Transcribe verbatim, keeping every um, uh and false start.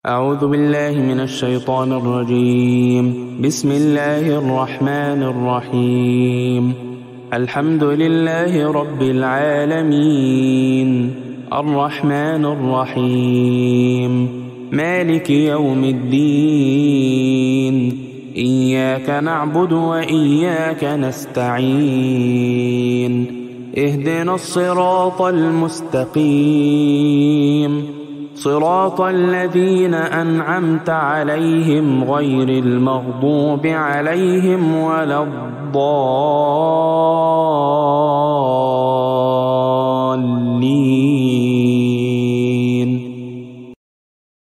أعوذ بالله من الشيطان الرجيم. بسم الله الرحمن الرحيم. الحمد لله رب العالمين، الرحمن الرحيم، مالك يوم الدين، إياك نعبد وإياك نستعين، اهدنا الصراط المستقيم، صراط الذين أنعمت عليهم غير المغضوب عليهم ولا الضالين.